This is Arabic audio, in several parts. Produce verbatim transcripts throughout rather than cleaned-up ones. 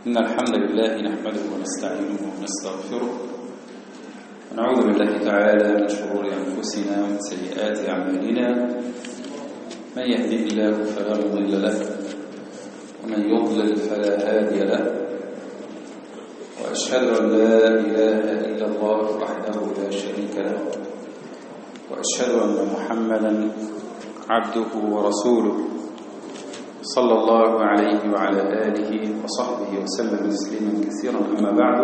إن الحمد لله نحمده ونستعينه ونستغفره ونعوذ بالله تعالى من شرور أنفسنا ومن سيئات أعمالنا. من يهده الله فلا مضل له ومن يضلل فلا هادي له، وأشهد أن لا إله إلا الله وحده لا شريك له، وأشهد أن محمدا عبده ورسوله صلى الله عليه وعلى آله وصحبه وسلم تسليما كثيرا. أما بعد،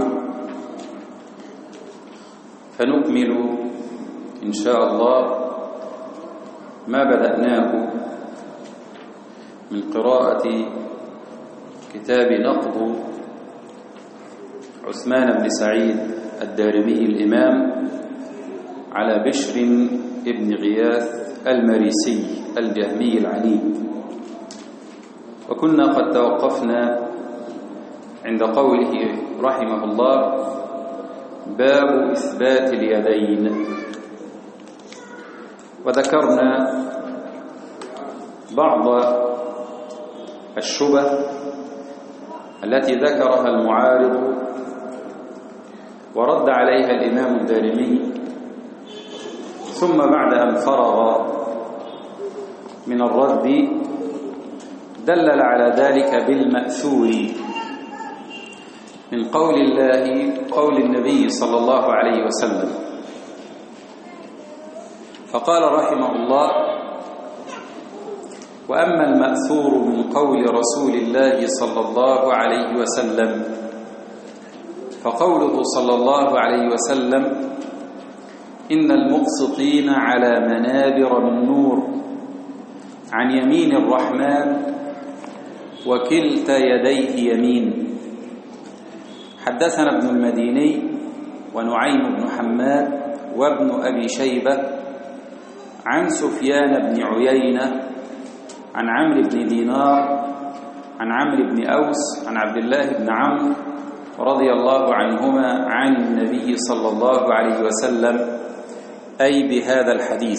فنكمل إن شاء الله ما بدأناه من قراءة كتاب نقض عثمان بن سعيد الدارمي الإمام على بشر ابن غياث المريسي الجهمي العنيد. وكنا قد توقفنا عند قوله رحمه الله: باب إثبات اليدين. وذكرنا بعض الشبه التي ذكرها المعارض ورد عليها الإمام الدارمي، ثم بعد أن فرغ من الرد دلل على ذلك بالمأثور من قول الله قول النبي صلى الله عليه وسلم. فقال رحمه الله: وأما المأثور من قول رسول الله صلى الله عليه وسلم فقوله صلى الله عليه وسلم: إن المقسطين على منابر من نور عن يمين الرحمن وكلتا يديه يمين. حدثنا ابن المديني ونعيم بن حماد وابن أبي شيبة عن سفيان بن عيينة عن عمرو بن دينار عن عمرو بن أوس عن عبد الله بن عمرو رضي الله عنهما عن النبي صلى الله عليه وسلم، أي بهذا الحديث.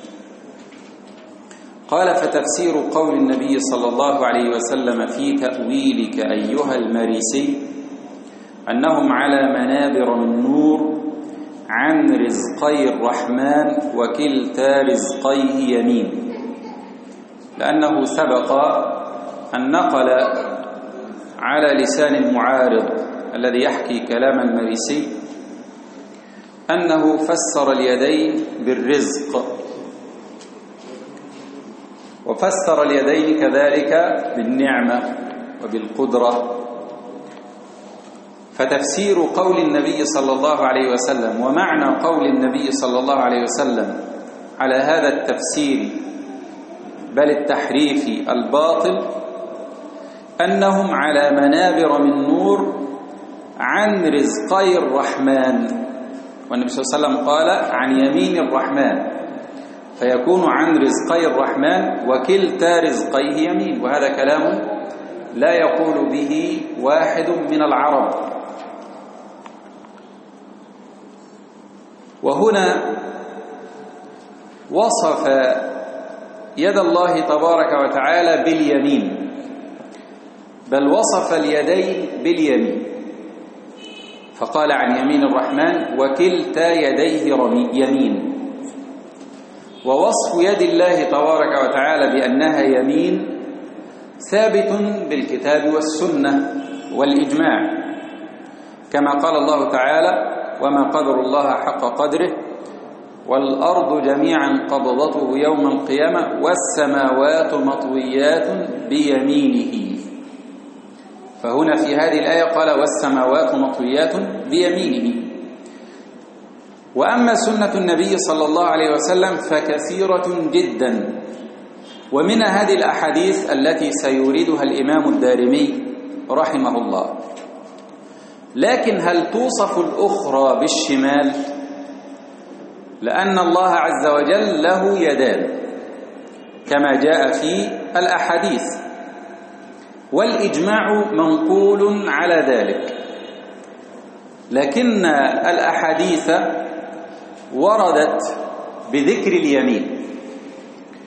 قال: فتفسير قول النبي صلى الله عليه وسلم في تأويلك أيها المريسي أنهم على منابر من نور عن رزقي الرحمن وكلتا رزقيه يمين، لأنه سبق أن نقل على لسان المعارض الذي يحكي كلام المريسي أنه فسر اليدين بالرزق، وفسر اليدين كذلك بالنعمة وبالقدرة. فتفسير قول النبي صلى الله عليه وسلم ومعنى قول النبي صلى الله عليه وسلم على هذا التفسير بل التحريف الباطل أنهم على منابر من نور عن رزقي الرحمن، والنبي صلى الله عليه وسلم قال عن يمين الرحمن، فيكون عن رزقي الرحمن وكلتا رزقيه يمين. وهذا كلام لا يقول به واحد من العرب. وهنا وصف يد الله تبارك وتعالى باليمين، بل وصف اليدين باليمين، فقال عن يمين الرحمن وكلتا يديه يمين. ووصف يد الله تبارك وتعالى بأنها يمين ثابت بالكتاب والسنة والإجماع، كما قال الله تعالى: وما قدر الله حق قدره والأرض جميعا قبضته يوم القيامة والسماوات مطويات بيمينه. فهنا في هذه الآية قال والسماوات مطويات بيمينه. وأما سنة النبي صلى الله عليه وسلم فكثيرة جدا، ومن هذه الأحاديث التي سيوردها الإمام الدارمي رحمه الله. لكن هل توصف الأخرى بالشمال؟ لأن الله عز وجل له يدان كما جاء في الأحاديث، والإجماع منقول على ذلك، لكن الأحاديث وردت بذكر اليمين.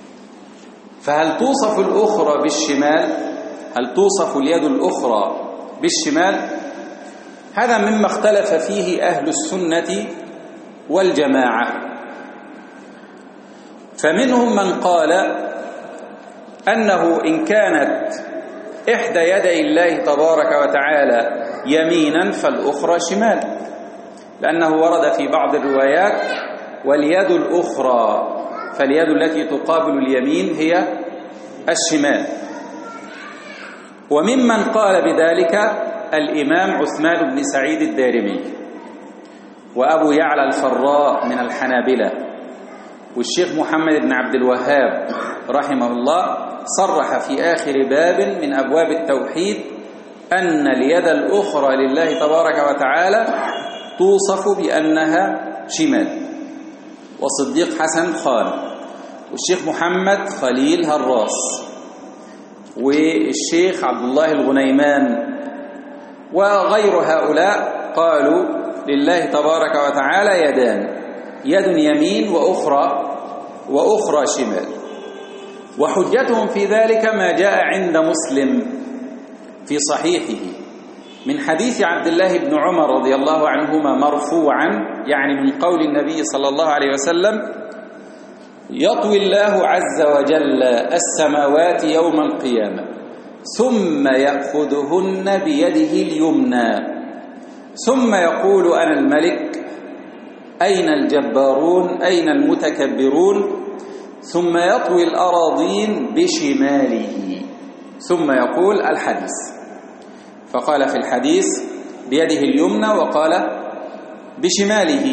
فهل توصف الأخرى بالشمال؟ هل توصف اليد الأخرى بالشمال، هذا مما اختلف فيه أهل السنة والجماعة. فمنهم من قال أنه إن كانت إحدى يدي الله تبارك وتعالى يمينا فالأخرى شمال، لأنه ورد في بعض الروايات واليد الأخرى، فاليد التي تقابل اليمين هي الشمال. وممن قال بذلك الإمام عثمان بن سعيد الدارمي وأبو يعلى الفراء من الحنابلة، والشيخ محمد بن عبد الوهاب رحمه الله صرح في آخر باب من أبواب التوحيد أن اليد الأخرى لله تبارك وتعالى توصف بأنها شمال. وصديق حسن خان والشيخ محمد خليل هراس والشيخ عبد الله الغنيمان وغير هؤلاء قالوا لله تبارك وتعالى يدان، يد يمين وأخرى وأخرى شمال. وحجتهم في ذلك ما جاء عند مسلم في صحيحه من حديث عبد الله بن عمر رضي الله عنهما مرفوعا، يعني من قول النبي صلى الله عليه وسلم: يطوي الله عز وجل السماوات يوم القيامة ثم يأخذهن بيده اليمنى ثم يقول أنا الملك، أين الجبارون، أين المتكبرون، ثم يطوي الأراضين بشماله ثم يقول الحديث. فقال في الحديث بيده اليمنى وقال بشماله.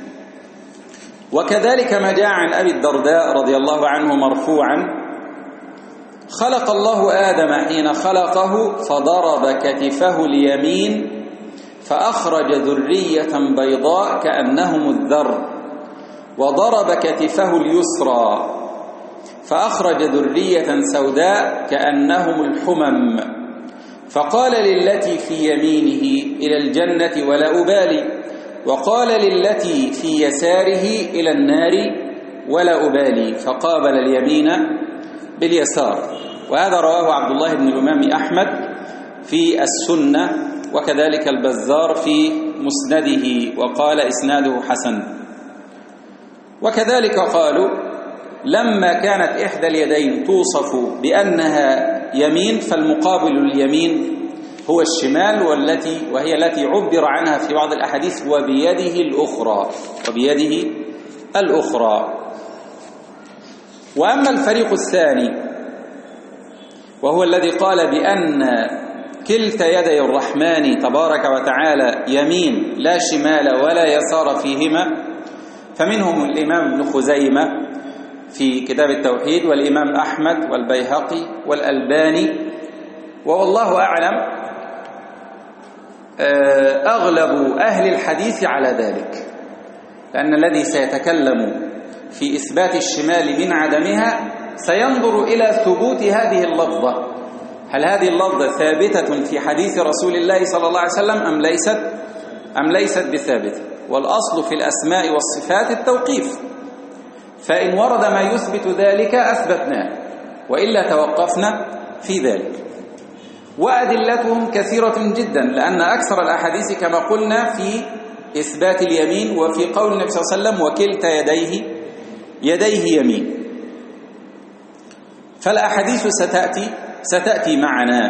وكذلك ما جاء عن أبي الدرداء رضي الله عنه مرفوعا: خلق الله آدم حين خلقه فضرب كتفه اليمين فأخرج ذرية بيضاء كأنهم الذر، وضرب كتفه اليسرى فأخرج ذرية سوداء كأنهم الحمم، فقال للتي في يمينه إلى الجنة ولا أبالي، وقال للتي في يساره إلى النار ولا أبالي، فقابل اليمين باليسار. وهذا رواه عبد الله بن الإمام أحمد في السنة، وكذلك البزار في مسنده وقال إسناده حسن. وكذلك قالوا لما كانت إحدى اليدين توصف بأنها يمين فالمقابل اليمين هو الشمال، والتي وهي التي عبر عنها في بعض الأحاديث وبيده الأخرى وبيده الأخرى. وأما الفريق الثاني وهو الذي قال بأن كلتا يدي الرحمن تبارك وتعالى يمين لا شمال ولا يسار فيهما، فمنهم الإمام ابن خزيمة في كتاب التوحيد، والإمام أحمد والبيهقي والألباني. والله أعلم أغلب أهل الحديث على ذلك، لأن الذي سيتكلم في إثبات الشمال من عدمها سينظر إلى ثبوت هذه اللفظة، هل هذه اللفظة ثابتة في حديث رسول الله صلى الله عليه وسلم أم ليست أم ليست بثابتة. والأصل في الأسماء والصفات التوقيف، فإن ورد ما يثبت ذلك أثبتناه وإلا توقفنا في ذلك. وأدلتهم كثيرة جدا، لأن أكثر الأحاديث كما قلنا في إثبات اليمين وفي قول النبي صلى الله عليه وسلم وكلتا يديه يديه يمين. فالأحاديث ستأتي ستأتي معنا،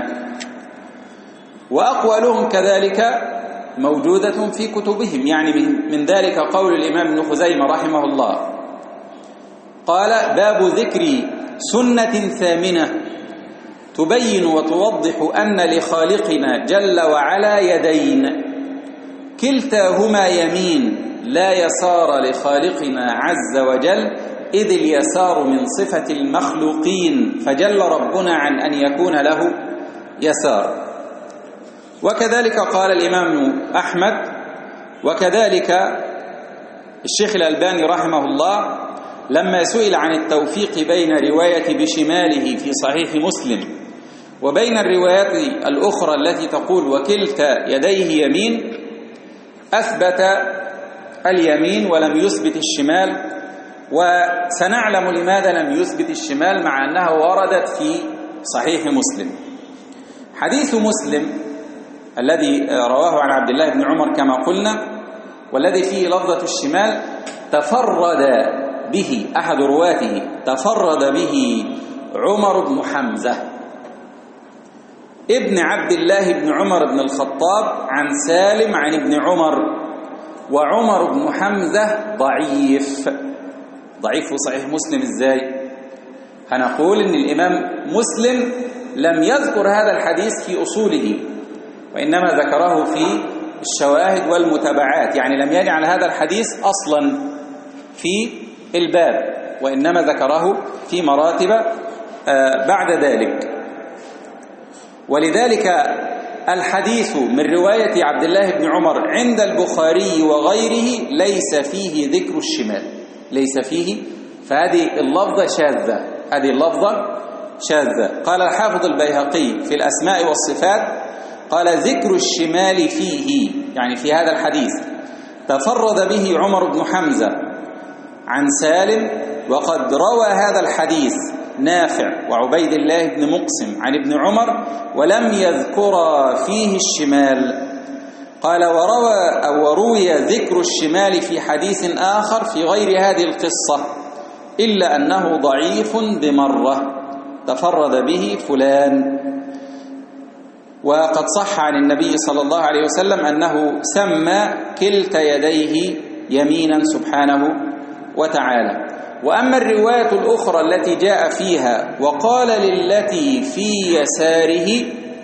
وأقوالهم كذلك موجودة في كتبهم. يعني من ذلك قول الإمام ابن خزيمة رحمه الله قال: باب ذكر سنة ثامنة تبين وتوضح أن لخالقنا جل وعلا يدين كلتاهما يمين لا يسار لخالقنا عز وجل، إذ اليسار من صفة المخلوقين فجل ربنا عن أن يكون له يسار. وكذلك قال الإمام أحمد، وكذلك الشيخ الألباني رحمه الله لما سئل عن التوفيق بين رواية بشماله في صحيح مسلم وبين الروايات الأخرى التي تقول وكلتا يديه يمين، أثبت اليمين ولم يثبت الشمال. وسنعلم لماذا لم يثبت الشمال مع أنها وردت في صحيح مسلم. حديث مسلم الذي رواه عن عبد الله بن عمر كما قلنا، والذي فيه لفظة الشمال تفرد به أحد رواته، تفرد به عمر بن حمزة ابن عبد الله بن عمر بن الخطاب عن سالم عن ابن عمر. وعمر بن حمزة ضعيف. ضعيف في صحيح مسلم ازاي؟ هنقول ان الإمام مسلم لم يذكر هذا الحديث في أصوله، وإنما ذكره في الشواهد والمتابعات، يعني لم يجعل هذا الحديث أصلا في الباب، وإنما ذكره في مراتب بعد ذلك. ولذلك الحديث من رواية عبد الله بن عمر عند البخاري وغيره ليس فيه ذكر الشمال، ليس فيه، فهذه اللفظة شاذة، هذه اللفظة شاذة. قال الحافظ البيهقي في الأسماء والصفات، قال ذكر الشمال فيه، يعني في هذا الحديث تفرد به عمر بن حمزة عن سالم، وقد روى هذا الحديث نافع وعبيد الله بن مقسم عن ابن عمر ولم يذكر فيه الشمال. قال وروى أو وروي ذكر الشمال في حديث آخر في غير هذه القصة، إلا أنه ضعيف بمرة، تفرد به فلان. وقد صح عن النبي صلى الله عليه وسلم أنه سمى كلتا يديه يمينا سبحانه وتعالى. وأما الرواية الأخرى التي جاء فيها وقال للتي في يساره،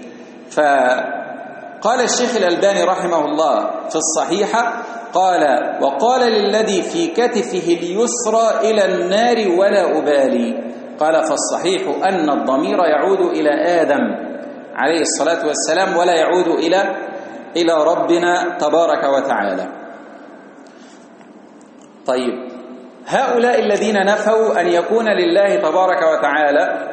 فقال الشيخ الألباني رحمه الله في الصحيحة، قال وقال للذي في كتفه اليسرى إلى النار ولا أبالي. قال فالصحيح أن الضمير يعود إلى آدم عليه الصلاة والسلام ولا يعود إلى إلى ربنا تبارك وتعالى. طيب، هؤلاء الذين نفوا أن يكون لله تبارك وتعالى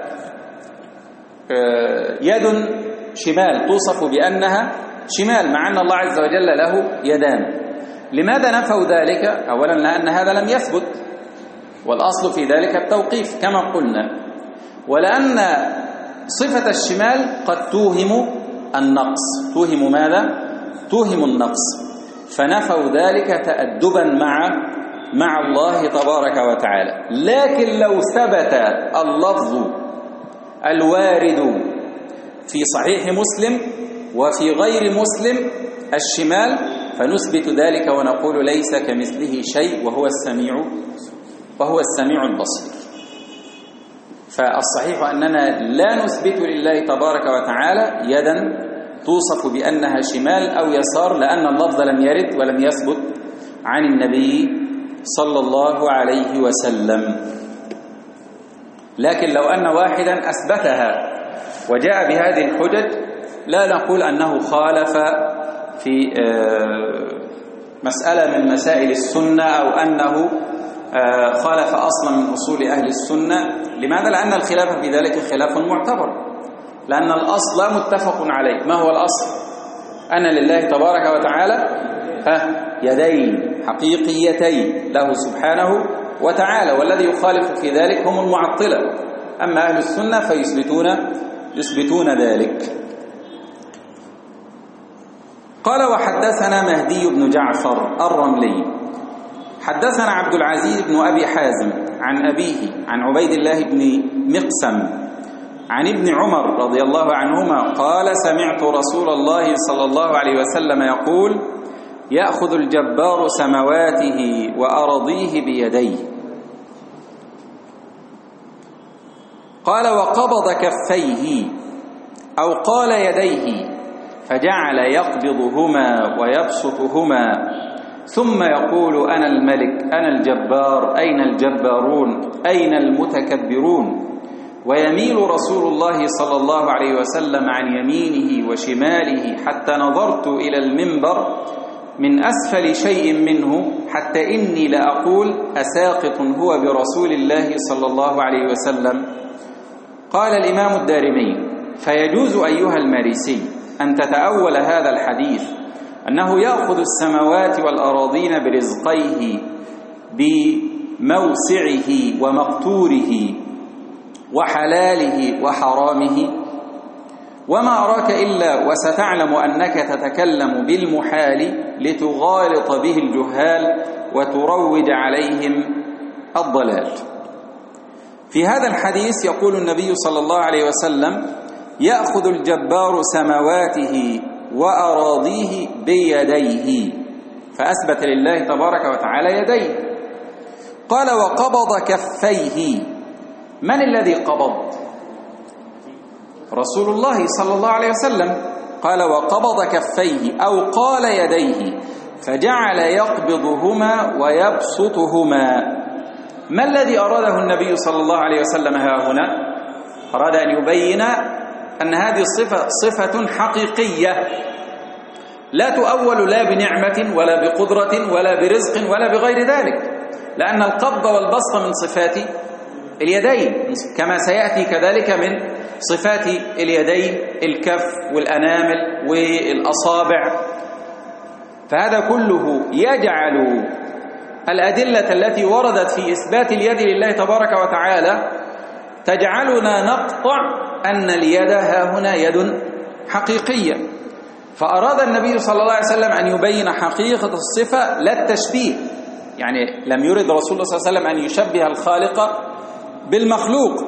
يد شمال توصف بأنها شمال، مع أن الله عز وجل له يدان، لماذا نفوا ذلك؟ أولا لأن هذا لم يثبت، والأصل في ذلك التوقيف كما قلنا، ولأن صفة الشمال قد توهم النقص. توهم ماذا؟ توهم النقص، فنفوا ذلك تأدبا مع مع الله تبارك وتعالى. لكن لو ثبت اللفظ الوارد في صحيح مسلم وفي غير مسلم الشمال، فنثبت ذلك ونقول ليس كمثله شيء وهو السميع وهو السميع البصير. فالصحيح أننا لا نثبت لله تبارك وتعالى يدا توصف بأنها شمال أو يسار، لأن اللفظ لم يرد ولم يثبت عن النبي صلى الله عليه وسلم. لكن لو أن واحدا أثبتها وجاء بهذه الحجج لا نقول أنه خالف في مسألة من مسائل السنة أو أنه خالف أصلا من أصول أهل السنة. لماذا؟ لأن الخلاف في ذلك خلاف معتبر، لأن الأصل متفق عليه. ما هو الأصل؟ أن لله تبارك وتعالى يدين حقيقيتين له سبحانه وتعالى، والذي يخالف في ذلك هم المعطلة. أما أهل السنة فيثبتون يثبتون ذلك. قال وحدثنا مهدي بن جعفر الرملي حدثنا عبد العزيز بن أبي حازم عن أبيه عن عبيد الله بن مقسم عن ابن عمر رضي الله عنهما قال سمعت رسول الله صلى الله عليه وسلم يقول يأخذ الجبار سمواته وأرضيه بيديه. قال وقبض كفيه أو قال يديه، فجعل يقبضهما ويبسطهما ثم يقول أنا الملك أنا الجبار أين الجبارون أين المتكبرون. ويميل رسول الله صلى الله عليه وسلم عن يمينه وشماله حتى نظرت إلى المنبر من أسفل شيء منه حتى إني لأقول أساقط هو برسول الله صلى الله عليه وسلم. قال الإمام الدارمي فيجوز أيها المارسي أن تتأول هذا الحديث أنه يأخذ السماوات والأراضين برزقيه بموسعه ومقتوره وحلاله وحرامه، وما أراك إلا وستعلم أنك تتكلم بالمحال لتغالط به الجهال وتروج عليهم الضلال. في هذا الحديث يقول النبي صلى الله عليه وسلم: يأخذ الجبار سمواته وأراضيه بيديه، فأثبت لله تبارك وتعالى يديه. قال: وقبض كفيه. من الذي قبض؟ رسول الله صلى الله عليه وسلم. قال: وقبض كفيه أو قال يديه، فجعل يقبضهما ويبسطهما. ما الذي أراده النبي صلى الله عليه وسلم ها هنا؟ أراد أن يبين أن هذه الصفة صفة حقيقية لا تؤول لا بنعمة ولا بقدرة ولا برزق ولا بغير ذلك، لأن القبض والبسط من صفات اليدين، كما سيأتي كذلك من صفات اليدين الكف والأنامل والأصابع. فهذا كله يجعل الأدلة التي وردت في إثبات اليد لله تبارك وتعالى تجعلنا نقطع أن اليد ها هنا يد حقيقية. فأراد النبي صلى الله عليه وسلم أن يبين حقيقة الصفة لا التشبيه، يعني لم يرد رسول الله صلى الله عليه وسلم أن يشبه الخالق بالمخلوق.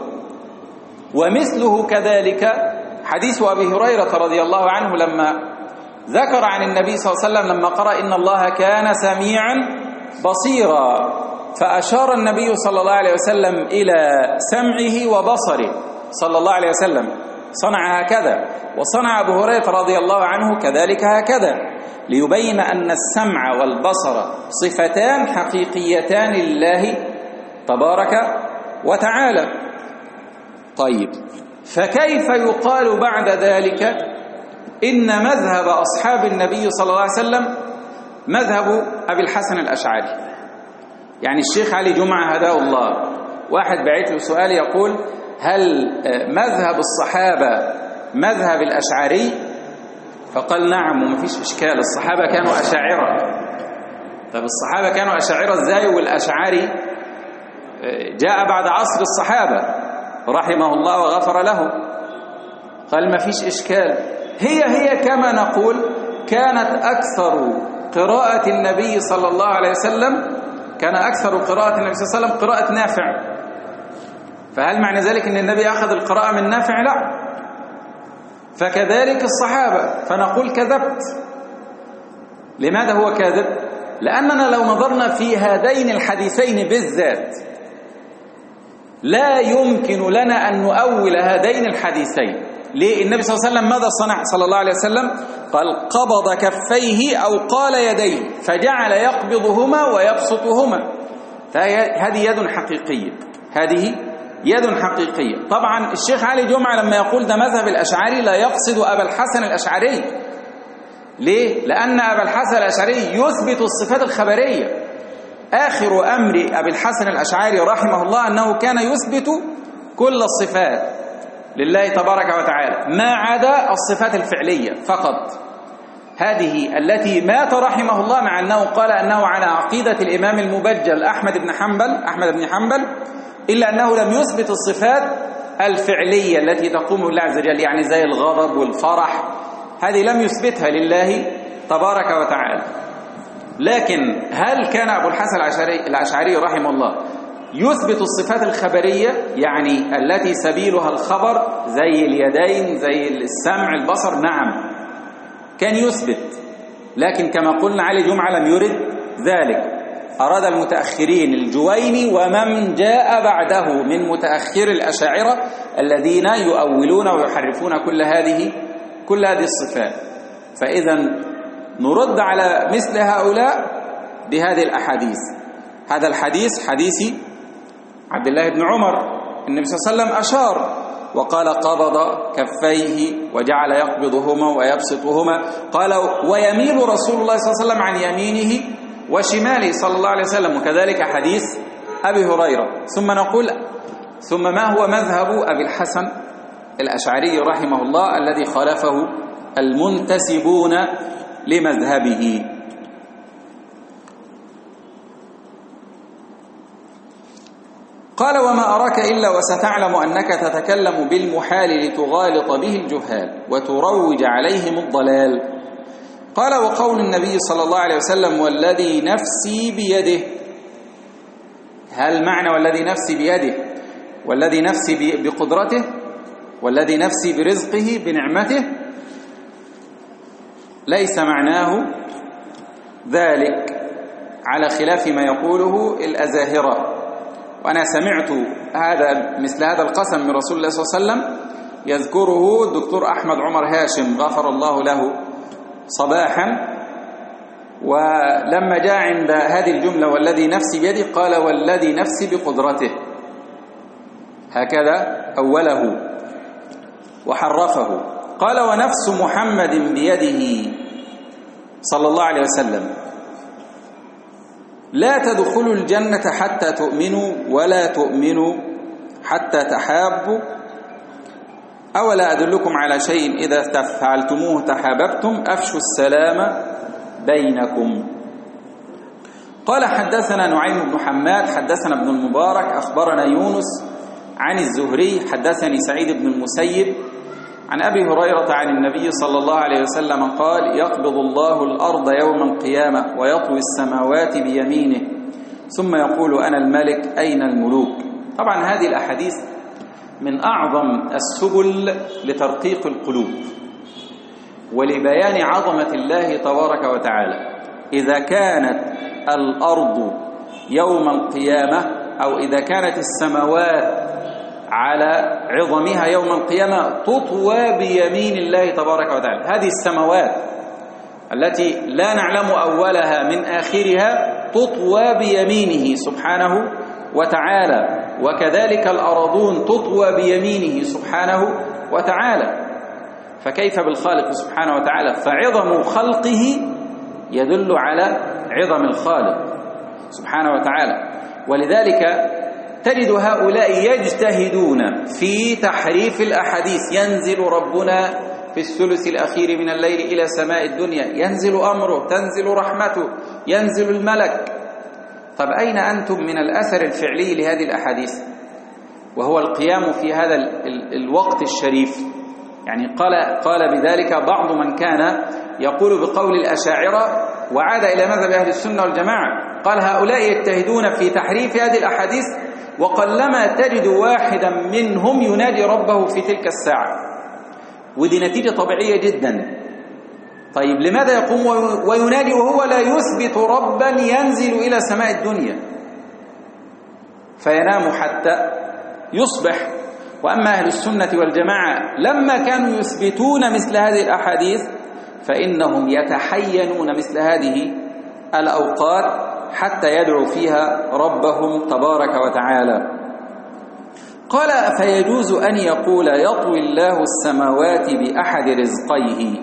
ومثله كذلك حديث أبي هريرة رضي الله عنه لما ذكر عن النبي صلى الله عليه وسلم لما قرأ إن الله كان سميعا بصيرا، فأشار النبي صلى الله عليه وسلم إلى سمعه وبصره صلى الله عليه وسلم، صنع هكذا. وصنع أبو هريرة رضي الله عنه كذلك هكذا، ليبين أن السمع والبصر صفتان حقيقيتان لله تبارك وتعالى. طيب، فكيف يقال بعد ذلك إن مذهب أصحاب النبي صلى الله عليه وسلم مذهب أبي الحسن الأشعري؟ يعني الشيخ علي جمعة هداه الله، واحد بعت له سؤال يقول: هل مذهب الصحابة مذهب الأشعري؟ فقال: نعم، وما فيش إشكال، الصحابة كانوا أشاعرة. طب الصحابة كانوا أشاعرة إزاي والأشعري جاء بعد عصر الصحابة رحمه الله وغفر له؟ قال: ما فيش إشكال، هي هي كما نقول كانت أكثر قراءة النبي صلى الله عليه وسلم كان أكثر قراءة النبي صلى الله عليه وسلم قراءة نافع. فهل معنى ذلك أن النبي أخذ القراءة من نافع؟ لا. فكذلك الصحابة، فنقول كذبت. لماذا هو كاذب؟ لأننا لو نظرنا في هذين الحديثين بالذات لا يمكن لنا أن نؤول هذين الحديثين. ليه؟ النبي صلى الله عليه وسلم ماذا صنع صلى الله عليه وسلم؟ قال: قبض كفيه أو قال يديه، فجعل يقبضهما ويبسطهما. فهذه يد حقيقية، هذه يد حقيقية. طبعا الشيخ علي جمعة لما يقول ده مذهب الأشعري لا يقصد أبا الحسن الأشعري. ليه؟ لأن أبا الحسن الأشعري يثبت الصفات الخبرية. آخر أمر أبي الحسن الأشعري رحمه الله أنه كان يثبت كل الصفات لله تبارك وتعالى ما عدا الصفات الفعلية فقط، هذه التي مات رحمه الله مع أنه قال أنه على عقيدة الإمام المبجل أحمد بن حنبل أحمد بن حنبل إلا أنه لم يثبت الصفات الفعلية التي تقوم بالله عز وجل، يعني زي الغضب والفرح، هذه لم يثبتها لله تبارك وتعالى. لكن هل كان أبو الحسن الأشعري, الأشعري رحمه الله يثبت الصفات الخبرية، يعني التي سبيلها الخبر زي اليدين زي السمع البصر؟ نعم كان يثبت، لكن كما قلنا علي جمعة لم يرد ذلك. أراد المتأخرين الجويني ومن جاء بعده من متأخر الأشاعرة الذين يؤولون ويحرفون كل هذه كل هذه الصفات. فإذا نرد على مثل هؤلاء بهذه الأحاديث. هذا الحديث حديث عبد الله بن عمر، النبي صلى الله عليه وسلم أشار وقال: قبض كفيه وجعل يقبضهما ويبسطهما. قال: ويميل رسول الله صلى الله عليه وسلم عن يمينه وشماله صلى الله عليه وسلم. وكذلك حديث أبي هريرة. ثم نقول: ثم ما هو مذهب أبي الحسن الأشعري رحمه الله الذي خالفه المنتسبون لمذهبه؟ قال وما أراك إلا وستعلم أنك تتكلم بالمحال لتغالط به الجهال وتروج عليهم الضلال. قال وقول النبي صلى الله عليه وسلم والذي نفسي بيده، هل معنى والذي نفسي بيده والذي نفسي بقدرته والذي نفسي برزقه بنعمته؟ ليس معناه ذلك على خلاف ما يقوله الأزاهرة. وأنا سمعت هذا مثل هذا القسم من رسول الله صلى الله عليه وسلم يذكره الدكتور أحمد عمر هاشم غفر الله له صباحا، ولما جاء عند هذه الجملة والذي نفسي بيده قال والذي نفسي بقدرته، هكذا أوله وحرفه. قال ونفس محمد بيده صلى الله عليه وسلم لا تدخلوا الجنة حتى تؤمنوا ولا تؤمنوا حتى تحابوا أولا أدلكم على شيء إذا فعلتموه تحاببتم أفشوا السلام بينكم. قال حدثنا نعيم بن حماد حدثنا ابن المبارك أخبرنا يونس عن الزهري حدثني سعيد بن المسيب عن أبي هريرة عن النبي صلى الله عليه وسلم قال يقبض الله الأرض يوم القيامة ويطوي السماوات بيمينه ثم يقول أنا الملك أين الملوك. طبعا هذه الأحاديث من أعظم السبل لترقيق القلوب ولبيان عظمة الله تبارك وتعالى. إذا كانت الأرض يوم القيامة أو إذا كانت السماوات على عظمها يوم القيامة تطوى بيمين الله تبارك وتعالى، هذه السماوات التي لا نعلم أولها من آخرها تطوى بيمينه سبحانه وتعالى، وكذلك الأرضون تطوى بيمينه سبحانه وتعالى. فكيف بالخالق سبحانه وتعالى؟ فعظم خلقه يدل على عظم الخالق سبحانه وتعالى. ولذلك تجد هؤلاء يجتهدون في تحريف الأحاديث. ينزل ربنا في الثلث الأخير من الليل إلى سماء الدنيا، ينزل أمره، تنزل رحمته، ينزل الملك. طب أين أنتم من الأثر الفعلي لهذه الأحاديث؟ وهو القيام في هذا الوقت الشريف. يعني قال, قال بذلك بعض من كان يقول بقول الأشاعرة وعاد إلى مذهب أهل السنة والجماعة، قال هؤلاء يجتهدون في تحريف هذه الأحاديث وقلما تجد واحدا منهم ينادي ربه في تلك الساعة، ودي نتيجة طبيعية جدا. طيب لماذا يقوم وينادي وهو لا يثبت ربا ينزل إلى سماء الدنيا فينام حتى يصبح؟ وأما أهل السنة والجماعة لما كانوا يثبتون مثل هذه الأحاديث فإنهم يتحينون مثل هذه الأوقات حتى يدعو فيها ربهم تبارك وتعالى. قال فيجوز أن يقول يطوي الله السماوات بأحد رزقيه،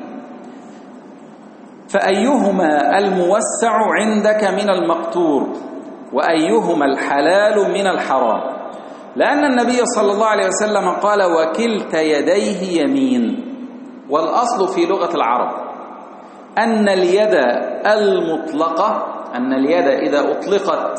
فأيهما الموسع عندك من المقتور وأيهما الحلال من الحرام؟ لأن النبي صلى الله عليه وسلم قال وكلتا يديه يمين. والأصل في لغة العرب أن اليد المطلقة أن اليد إذا أطلقت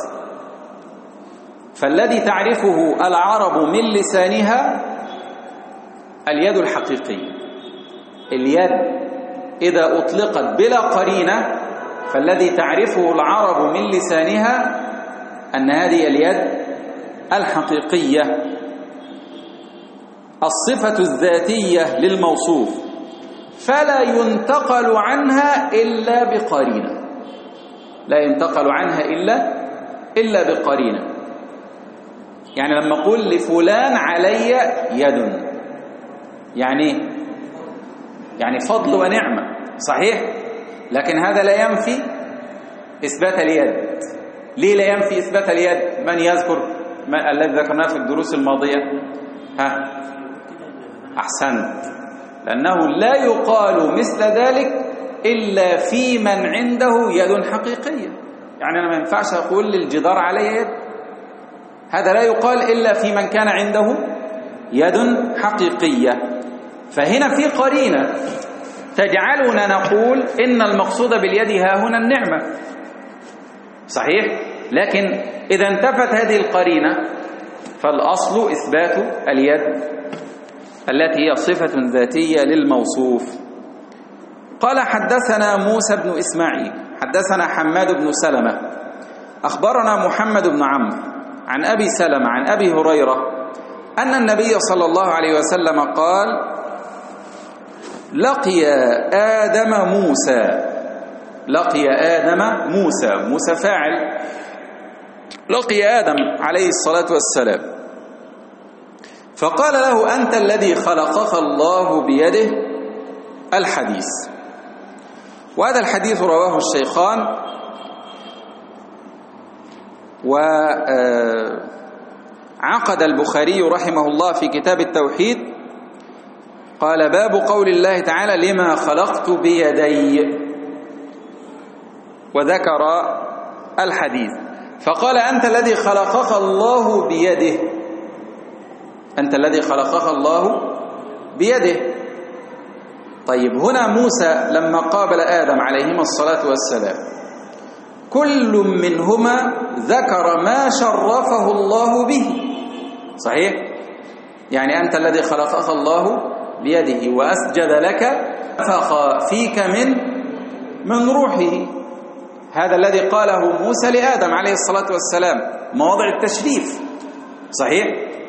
فالذي تعرفه العرب من لسانها اليد الحقيقية. اليد إذا أطلقت بلا قرينة فالذي تعرفه العرب من لسانها أن هذه اليد الحقيقية، الصفة الذاتية للموصوف، فلا ينتقل عنها إلا بقرينة، لا ينتقل عنها إلا إلا بقرينة. يعني لما أقول لفلان علي يد يعني يعني فضل ونعمة، صحيح؟ لكن هذا لا ينفي إثبات اليد. ليه لا ينفي إثبات اليد؟ من يذكر الذي ذكرناه في الدروس الماضية؟ ها أحسنت، لأنه لا يقال مثل ذلك إلا في من عنده يد حقيقية. يعني أنا ما ينفعش أقول للجدار علي يد، هذا لا يقال إلا في من كان عنده يد حقيقية. فهنا في قرينة تجعلنا نقول إن المقصود باليد ها هنا النعمة، صحيح؟ لكن إذا انتفت هذه القرينة فالأصل إثبات اليد التي هي صفة ذاتية للموصوف. قال حدثنا موسى بن إسماعيل حدثنا حماد بن سلمة أخبرنا محمد بن عمرو عن أبي سلمة عن أبي هريرة أن النبي صلى الله عليه وسلم قال: لقي آدم موسى لقي آدم موسى موسى فاعل، لقي آدم عليه الصلاة والسلام فقال له: أنت الذي خلقك الله بيده. الحديث. وهذا الحديث رواه الشيخان، وعقد البخاري رحمه الله في كتاب التوحيد قال: باب قول الله تعالى: لما خلقت بيدي، وذكر الحديث فقال: أنت الذي خلقك الله بيده، أنت الذي خلقك الله بيده. طيب، هنا موسى لما قابل آدم عليهما الصلاة والسلام كل منهما ذكر ما شرفه الله به، صحيح؟ يعني أنت الذي خلقك الله بيده وأسجد لك نفخ فيك من من روحه. هذا الذي قاله موسى لآدم عليه الصلاة والسلام، مواضع التشريف، صحيح؟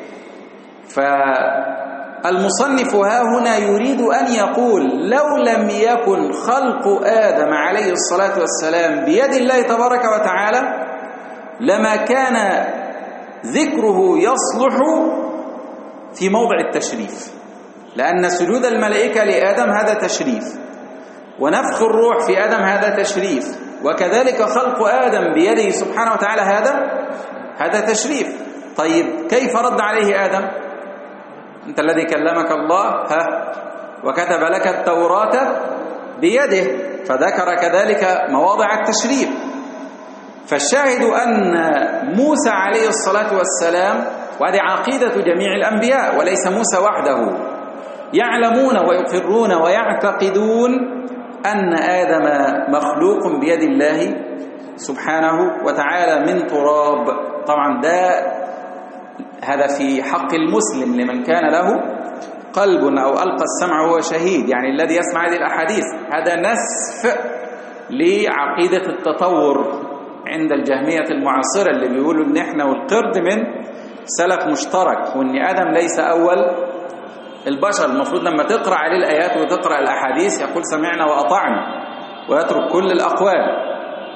فالمصنف ها هنا يريد أن يقول: لو لم يكن خلق آدم عليه الصلاة والسلام بيد الله تبارك وتعالى لما كان ذكره يصلح في موضع التشريف، لأن سجود الملائكة لآدم هذا تشريف، ونفخ الروح في آدم هذا تشريف، وكذلك خلق آدم بيده سبحانه وتعالى هذا هذا تشريف. طيب، كيف رد عليه آدم؟ أنت الذي كلمك الله ها وكتب لك التوراة بيده، فذكر كذلك مواضع التشريف. فالشاهد أن موسى عليه الصلاة والسلام، وهذه عقيدة جميع الأنبياء وليس موسى وحده، يعلمون ويقرون ويعتقدون أن آدم مخلوق بيد الله سبحانه وتعالى من تراب. طبعا ده هذا في حق المسلم لمن كان له قلب أو ألقى السمع وهو شهيد، يعني الذي يسمع هذه الأحاديث. هذا نسف لعقيدة التطور عند الجهمية المعاصرة اللي بيقولوا إن إحنا والقرد من سلف مشترك، وإن آدم ليس أول البشر. المفروض لما تقرأ عليه الآيات وتقرأ الأحاديث يقول سمعنا وأطعنا ويترك كل الأقوال.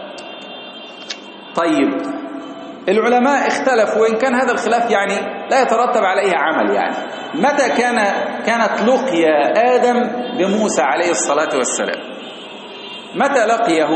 طيب، العلماء اختلفوا، وإن كان هذا الخلاف يعني لا يترتب عليه عمل. يعني متى كان كانت لقيا آدم بموسى عليه الصلاة والسلام؟ متى لقيه؟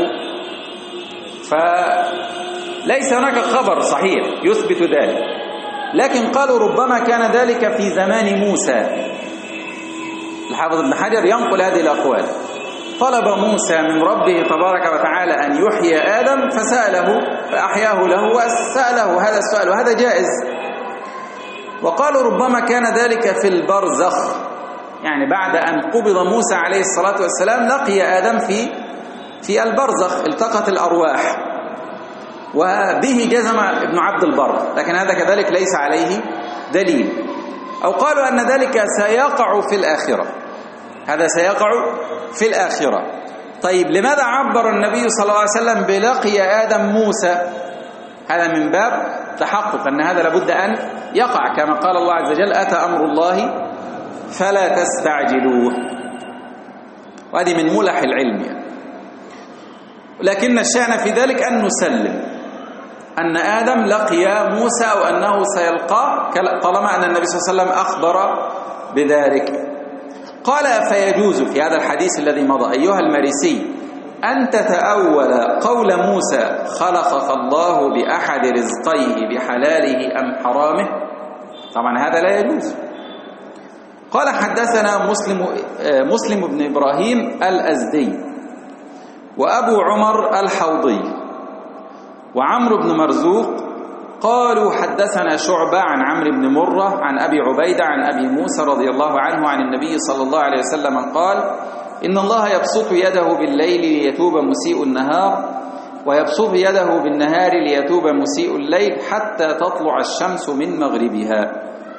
فليس هناك خبر صحيح يثبت ذلك، لكن قالوا ربما كان ذلك في زمان موسى. الحافظ ابن حجر ينقل هذه الأقوال: طلب موسى من ربه تبارك وتعالى أن يحيي آدم فسأله فأحياه له وسأله هذا السؤال، وهذا جائز. وقالوا ربما كان ذلك في البرزخ، يعني بعد أن قبض موسى عليه الصلاة والسلام لقي آدم في في البرزخ، التقت الأرواح، وبه جزم ابن عبد البر، لكن هذا كذلك ليس عليه دليل. أو قالوا أن ذلك سيقع في الآخرة، هذا سيقع في الآخرة. طيب، لماذا عبر النبي صلى الله عليه وسلم بلقي آدم موسى؟ هذا من باب تحقق أن هذا لابد أن يقع، كما قال الله عز وجل: أتى أمر الله فلا تستعجلوه. وهذه من ملح العلم يعني. لكن الشأن في ذلك أن نسلم أن آدم لقي موسى أو أنه سيلقى، طالما أن النبي صلى الله عليه وسلم أخبر بذلك. قال: فيجوز في هذا الحديث الذي مضى أيها المريسي أن تتأول قول موسى خلقك الله بأحد رزقيه بحلاله أم حرامه؟ طبعا هذا لا يجوز. قال: حدثنا مسلم مسلم بن إبراهيم الأزدي وأبو عمر الحوضي وعمرو بن مرزوق قالوا حدثنا شعبة عن عمرو بن مرة عن أبي عبيدة عن أبي موسى رضي الله عنه عن النبي صلى الله عليه وسلم قال: إن الله يبسط يده بالليل ليتوب مسيء النهار ويبسط يده بالنهار ليتوب مسيء الليل حتى تطلع الشمس من مغربها.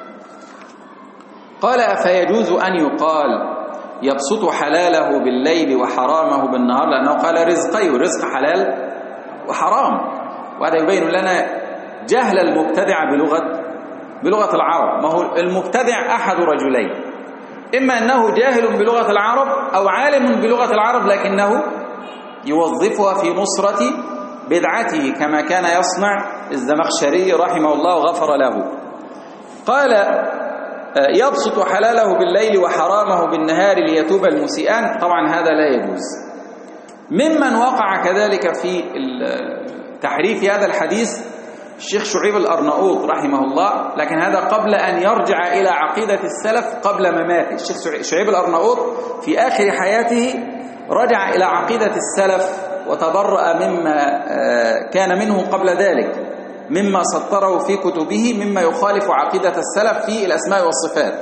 قال أفيجوز أن يقال يبسط حلاله بالليل وحرامه بالنهار؟ لأنه قال رزقي، ورزق حلال وحرام، وهذا يبين لنا جهل المبتدع بلغة بلغة العرب. ما هو المبتدع أحد رجلين، إما أنه جاهل بلغة العرب أو عالم بلغة العرب لكنه يوظفها في نصرة بدعته كما كان يصنع الزمخشري رحمه الله وغفر له. قال يبسط حلاله بالليل وحرامه بالنهار ليتوب المسيئان، طبعا هذا لا يجوز. ممن وقع كذلك في تحريف هذا الحديث الشيخ شعيب الأرناؤوط رحمه الله، لكن هذا قبل أن يرجع إلى عقيدة السلف قبل مماته. الشيخ شعيب الأرناؤوط في آخر حياته رجع إلى عقيدة السلف وتبرأ مما كان منه قبل ذلك، مما سطره في كتبه مما يخالف عقيدة السلف في الأسماء والصفات.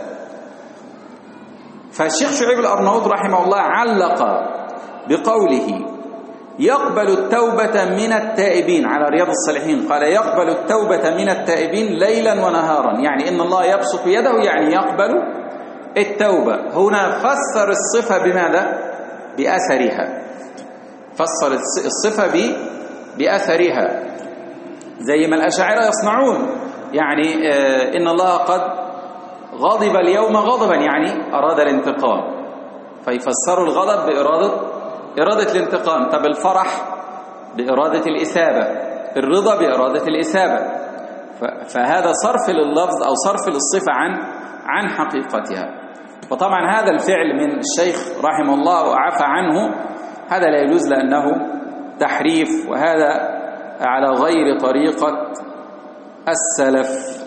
فالشيخ شعيب الأرناؤوط رحمه الله علق بقوله يقبل التوبة من التائبين على رياض الصالحين، قال يقبل التوبة من التائبين ليلا ونهارا، يعني إن الله يبسط يده يعني يقبل التوبة. هنا فسر الصفة بماذا؟ بأثرها، فسر الصفة بأثرها زي ما الأشاعرة يصنعون، يعني إن الله قد غضب اليوم غضبا يعني أراد الانتقام، فيفسروا الغضب بإرادة إرادة الانتقام. طب الفرح بإرادة الإثابة، الرضا بإرادة الإثابة، فهذا صرف لللفظ أو صرف للصفة عن عن حقيقتها. وطبعا هذا الفعل من الشيخ رحمه الله وعفى عنه هذا لا يجوز لأنه تحريف، وهذا على غير طريقة السلف.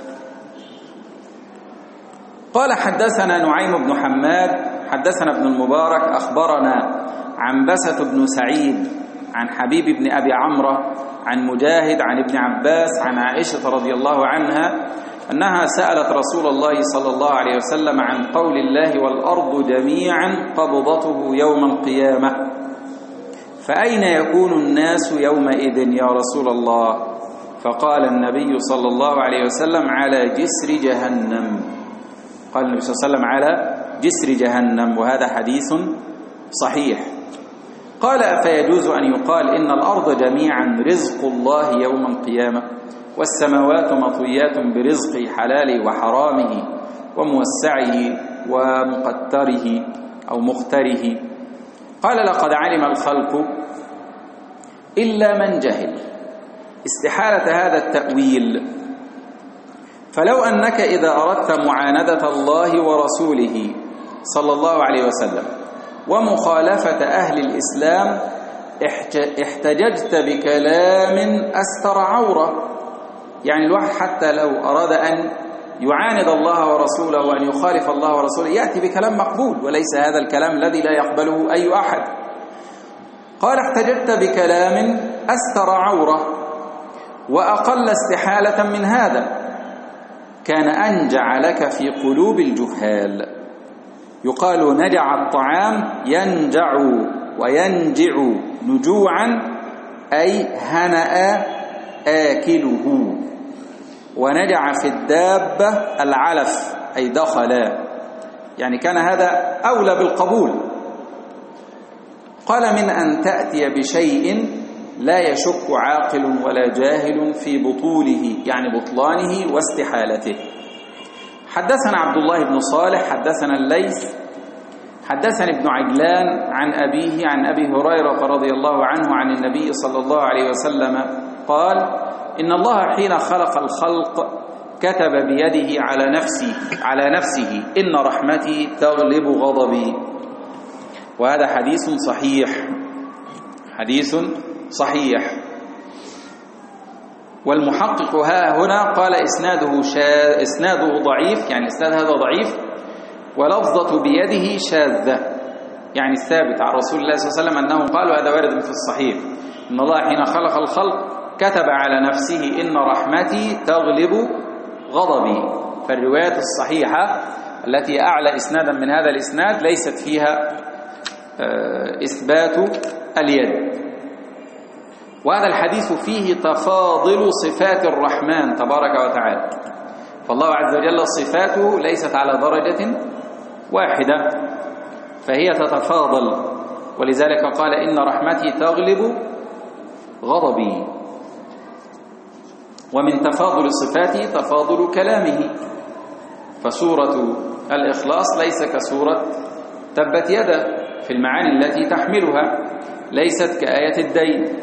قال حدثنا نعيم بن حماد حدثنا ابن المبارك أخبرنا عنبسة بن سعيد عن حبيب بن أبي عمرو عن مجاهد عن ابن عباس عن عائشة رضي الله عنها أنها سألت رسول الله صلى الله عليه وسلم عن قول الله والأرض جميعا قبضته يوم القيامة فأين يكون الناس يومئذ يا رسول الله؟ فقال النبي صلى الله عليه وسلم على جسر جهنم. قال النبي صلى الله عليه وسلم على جسر جهنم، وهذا حديث صحيح. قال أفيجوز أن يقال إن الأرض جميعا رزق الله يوم القيامة والسماوات مطويات برزق حلاله وحرامه وموسعه ومقتره أو مختره؟ قال لقد علم الخلق إلا من جهل استحالة هذا التأويل. فلو أنك إذا أردت معاندة الله ورسوله صلى الله عليه وسلم ومخالفة أهل الإسلام احتججت بكلام أستر عورة، يعني الواحد حتى لو أراد أن يعاند الله ورسوله وأن يخالف الله ورسوله يأتي بكلام مقبول، وليس هذا الكلام الذي لا يقبله أي أحد. قال احتججت بكلام أستر عورة، وأقل استحالة من هذا كان أن جعلك في قلوب الجهال. يقال نجع الطعام ينجع وينجع نجوعا أي هنأ آكله، ونجع في الدابة العلف أي دخل، يعني كان هذا أولى بالقبول. قال من أن تأتي بشيء لا يشك عاقل ولا جاهل في بطوله، يعني بطلانه واستحالته. حدثنا عبد الله بن صالح حدثنا الليث حدثني ابن عجلان عن أبيه عن أبي هريرة رضي الله عنه عن النبي صلى الله عليه وسلم قال إن الله حين خلق الخلق كتب بيده على نفسه على نفسه إن رحمتي تغلب غضبي. وهذا حديث صحيح، حديث صحيح. والمحقق ها هنا قال إسناده شا... إسناده ضعيف، يعني إسناد هذا ضعيف، ولفظة بيده شاذة، يعني الثابت عن رسول الله صلى الله عليه وسلم أنه قال، وهذا وارد في الصحيح، إن الله حين خلق الخلق كتب على نفسه إن رحمتي تغلب غضبي. فالروايات الصحيحة التي أعلى إسنادا من هذا الإسناد ليست فيها إثبات اليد. وهذا الحديث فيه تفاضل صفات الرحمن تبارك وتعالى، فالله عز وجل صفاته ليست على درجة واحدة، فهي تتفاضل، ولذلك قال إن رحمتي تغلب غضبي. ومن تفاضل صفاته تفاضل كلامه، فسورة الإخلاص ليس كسورة تبت يدا في المعاني التي تحملها، ليست كآية الدين.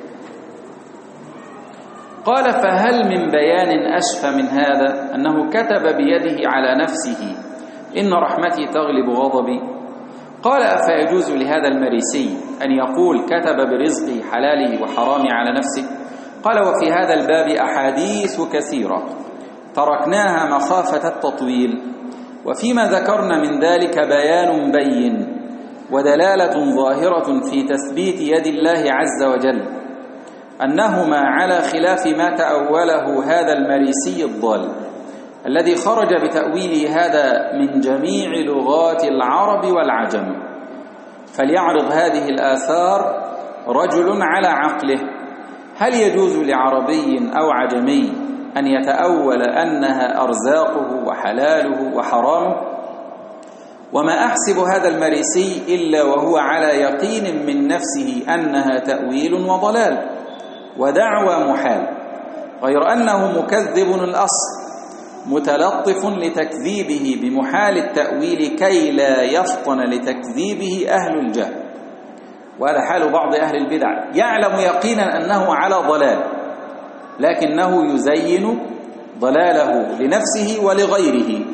قال فهل من بيان أشفى من هذا أنه كتب بيده على نفسه إن رحمتي تغلب غضبي؟ قال أفيجوز لهذا المريسي أن يقول كتب برزقي حلاله وحرامي على نفسه؟ قال وفي هذا الباب أحاديث كثيرة تركناها مخافة التطويل، وفيما ذكرنا من ذلك بيان بين ودلالة ظاهرة في تثبيت يد الله عز وجل، أنهما على خلاف ما تأوله هذا المريسي الضال الذي خرج بتأويل هذا من جميع لغات العرب والعجم. فليعرض هذه الآثار رجل على عقله، هل يجوز لعربي أو عجمي أن يتأول أنها أرزاقه وحلاله وحرامه؟ وما أحسب هذا المريسي إلا وهو على يقين من نفسه أنها تأويل وضلال ودعوى محال، غير أنه مكذب الأصل متلطف لتكذيبه بمحال التأويل كي لا يفطن لتكذيبه أهل الجهل. وهذا حال بعض أهل البدع، يعلم يقينا أنه على ضلال لكنه يزين ضلاله لنفسه ولغيره.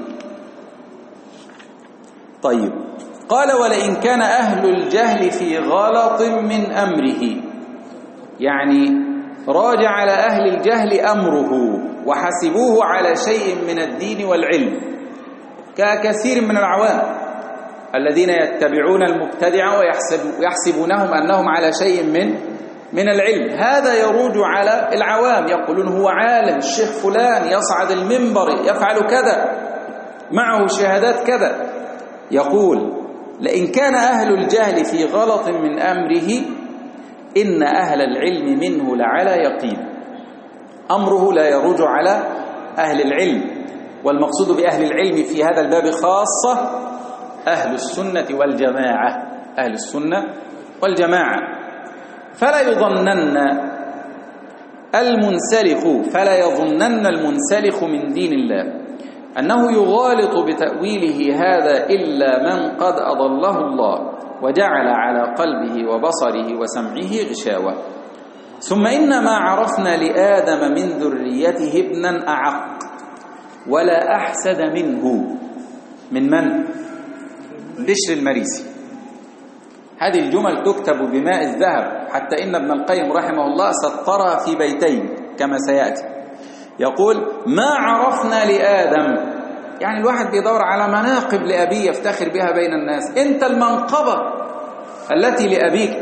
طيب، قال ولئن كان أهل الجهل في غلط من أمره، يعني راجع على أهل الجهل أمره وحسبوه على شيء من الدين والعلم، ككثير من العوام الذين يتبعون المبتدع ويحسبونهم أنهم على شيء من من العلم. هذا يروج على العوام، يقولون هو عالم، الشيخ فلان يصعد المنبر يفعل كذا، معه شهادات كذا. يقول لئن كان أهل الجهل في غلط من أمره إن أهل العلم منه لعلى يقين. أمره لا يروج على أهل العلم، والمقصود بأهل العلم في هذا الباب خاصة أهل السنة والجماعة، أهل السنة والجماعة. فلا يظنن المنسلخ فلا يظنن المنسلخ من دين الله أنه يغالط بتأويله هذا إلا من قد أضله الله وجعل على قلبه وبصره وسمعه غشاوة. ثم إن ما عرفنا لآدم من ذريته ابنا أعق ولا أحسد منه. من من؟ بشر المريسي. هذه الجمل تكتب بماء الذهب، حتى إن ابن القيم رحمه الله سطرها في بيتين كما سيأتي. يقول ما عرفنا لآدم، يعني الواحد بيدور على مناقب لأبيه يفتخر بها بين الناس. أنت المنقبة التي لأبيك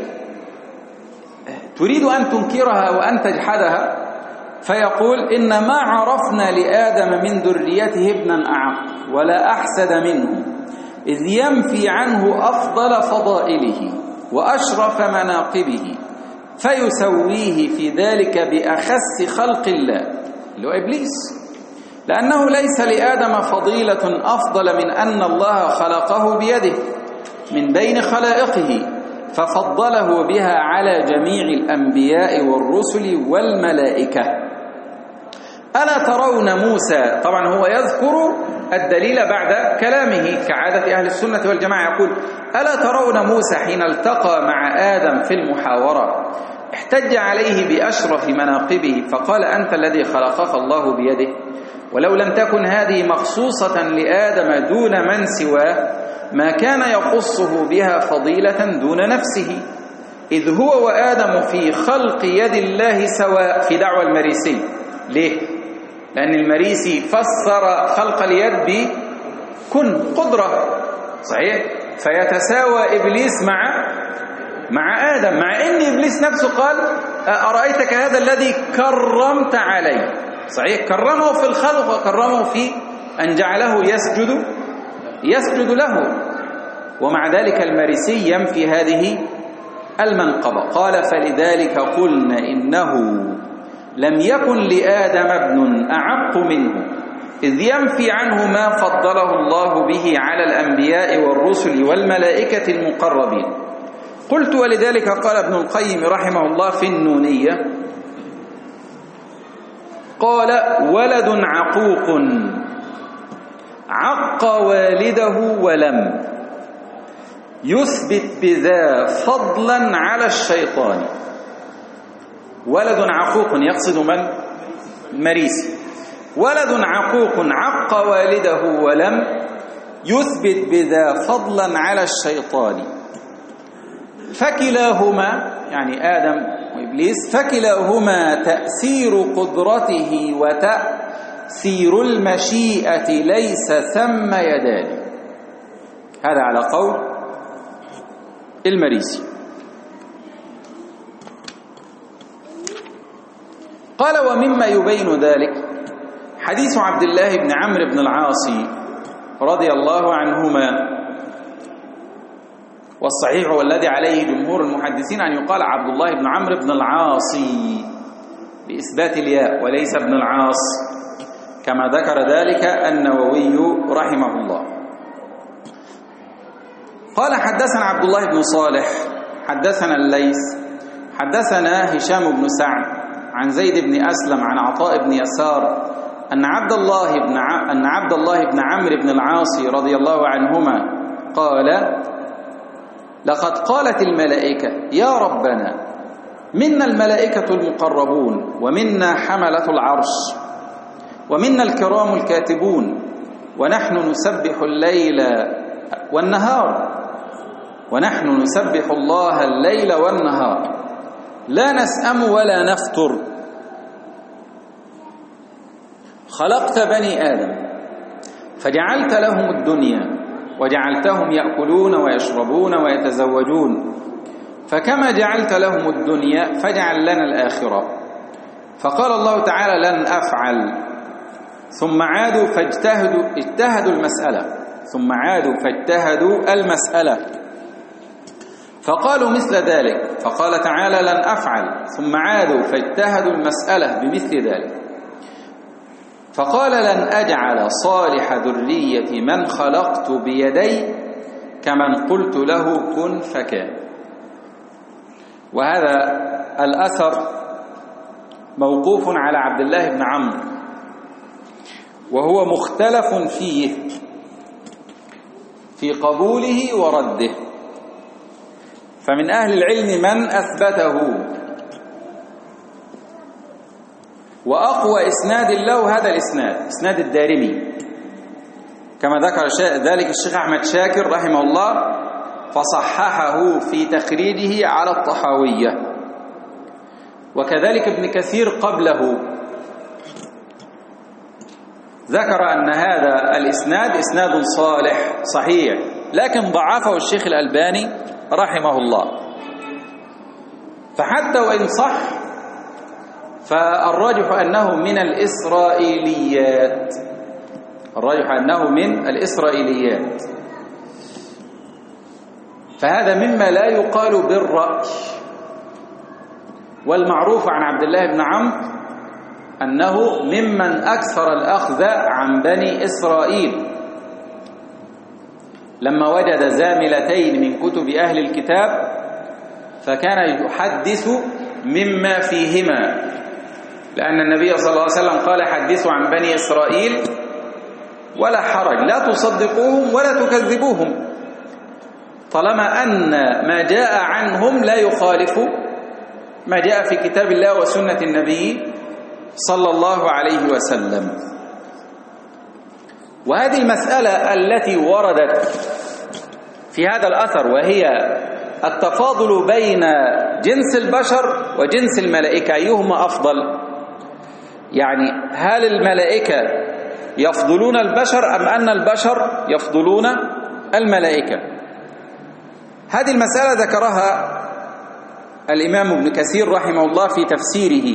تريد أن تنكرها وأن تجحدها، فيقول إن ما عرفنا لآدم من ذريته ابنا أعق ولا أحسد منه، إذ ينفي عنه أفضل فضائله وأشرف مناقبه فيسويه في ذلك بأخس خلق الله اللي هو إبليس، لأنه ليس لآدم فضيلة أفضل من أن الله خلقه بيده من بين خلائقه ففضله بها على جميع الأنبياء والرسل والملائكة. ألا ترون موسى، طبعا هو يذكر الدليل بعد كلامه كعادة أهل السنة والجماعة، يقول ألا ترون موسى حين التقى مع آدم في المحاورة احتج عليه بأشرف مناقبه فقال أنت الذي خلقك الله بيده، ولو لم تكن هذه مخصوصة لآدم دون من سواه ما كان يقصه بها فضيلة دون نفسه، إذ هو وآدم في خلق يد الله سواء. في دعوى المريسي ليه؟ لأن المريسي فسر خلق اليد بكن قدرة، صحيح؟ فيتساوى إبليس مع مع آدم، مع أن إبليس نفسه قال أرأيتك هذا الذي كرمت عليه، صحيح؟ كرمه في الخلق وكرمه في أن جعله يسجد يسجد له. ومع ذلك المريسي ينفي هذه المنقبة. قال: فلذلك قلنا إنه لم يكن لآدم ابن أعق منه، إذ ينفي عنه ما فضله الله به على الأنبياء والرسل والملائكة المقربين. قلت: ولذلك قال ابن القيم رحمه الله في النونية، قال: ولد عقوق عق والده ولم يثبت بذا فضلا على الشيطان. ولد عقوق يقصد من؟ مريسي. ولد عقوق عق والده ولم يثبت بذا فضلا على الشيطان، فكلاهما يعني آدم وإبليس فكلاهما تأثير قدرته وتأثير المشيئة، ليس ثم يدان. هذا على قول المريسي. قال: ومما يبين ذلك حديث عبد الله بن عمرو بن العاص رضي الله عنهما، والصحيح والذي عليه جمهور المحدثين أن يقال عبد الله بن عمرو بن العاص بإثبات الياء وليس ابن العاص، كما ذكر ذلك النووي رحمه الله. قال: حدثنا عبد الله بن صالح حدثنا الليث حدثنا هشام بن سعد عن زيد بن أسلم عن عطاء بن يسار أن عبد الله بن ع... أن عبد الله بن عمرو بن العاص رضي الله عنهما قال: لقد قالت الملائكة يا ربنا منا الملائكة المقربون ومنا حملة العرش ومنا الكرام الكاتبون، ونحن نسبح الليل والنهار ونحن نسبح الله الليل والنهار لا نسأم ولا نفتر. خلقت بني آدم فجعلت لهم الدنيا وجعلتهم يأكلون ويشربون ويتزوجون، فكما جعلت لهم الدنيا فاجعل لنا الآخرة. فقال الله تعالى: لن أفعل. ثم عادوا فاجتهدوا اجتهدوا المسألة ثم عادوا فاجتهدوا المسألة فقالوا مثل ذلك، فقال تعالى: لن أفعل. ثم عادوا فاجتهدوا المسألة بمثل ذلك، فقال: لن أجعل صالح ذرية من خلقت بيدي كمن قلت له كن فكان. وهذا الأثر موقوف على عبد الله بن عمرو، وهو مختلف فيه في قبوله ورده، فمن أهل العلم من أثبته، وأقوى إسناد له هذا الإسناد إسناد الدارمي، كما ذكر ذلك الشيخ أحمد شاكر رحمه الله، فصححه في تخريجه على الطحاوية، وكذلك ابن كثير قبله ذكر أن هذا الإسناد إسناد صالح صحيح، لكن ضعفه الشيخ الألباني رحمه الله. فحتى وإن صح فالراجح أنه من الإسرائيليات، الراجح أنه من الإسرائيليات، فهذا مما لا يقال بالرأي. والمعروف عن عبد الله بن عمرو أنه ممن أكثر الأخذ عن بني إسرائيل، لما وجد زاملتين من كتب أهل الكتاب فكان يحدث مما فيهما، لأن النبي صلى الله عليه وسلم قال: حدثوا عن بني إسرائيل ولا حرج، لا تصدقوهم ولا تكذبوهم، طالما أن ما جاء عنهم لا يخالف ما جاء في كتاب الله وسنة النبي صلى الله عليه وسلم. وهذه المسألة التي وردت في هذا الأثر، وهي التفاضل بين جنس البشر وجنس الملائكة، أيهما أفضل؟ يعني هل الملائكة يفضلون البشر أم أن البشر يفضلون الملائكة؟ هذه المسألة ذكرها الإمام ابن كثير رحمه الله في تفسيره،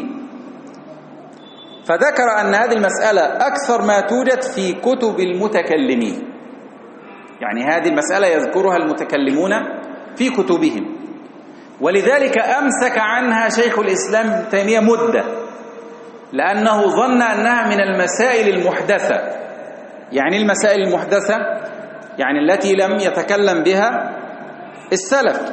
فذكر أن هذه المسألة أكثر ما توجد في كتب المتكلمين، يعني هذه المسألة يذكرها المتكلمون في كتبهم، ولذلك أمسك عنها شيخ الإسلام ابن تيمية مدة، لأنه ظن أنها من المسائل المحدثة. يعني المسائل المحدثة يعني التي لم يتكلم بها السلف.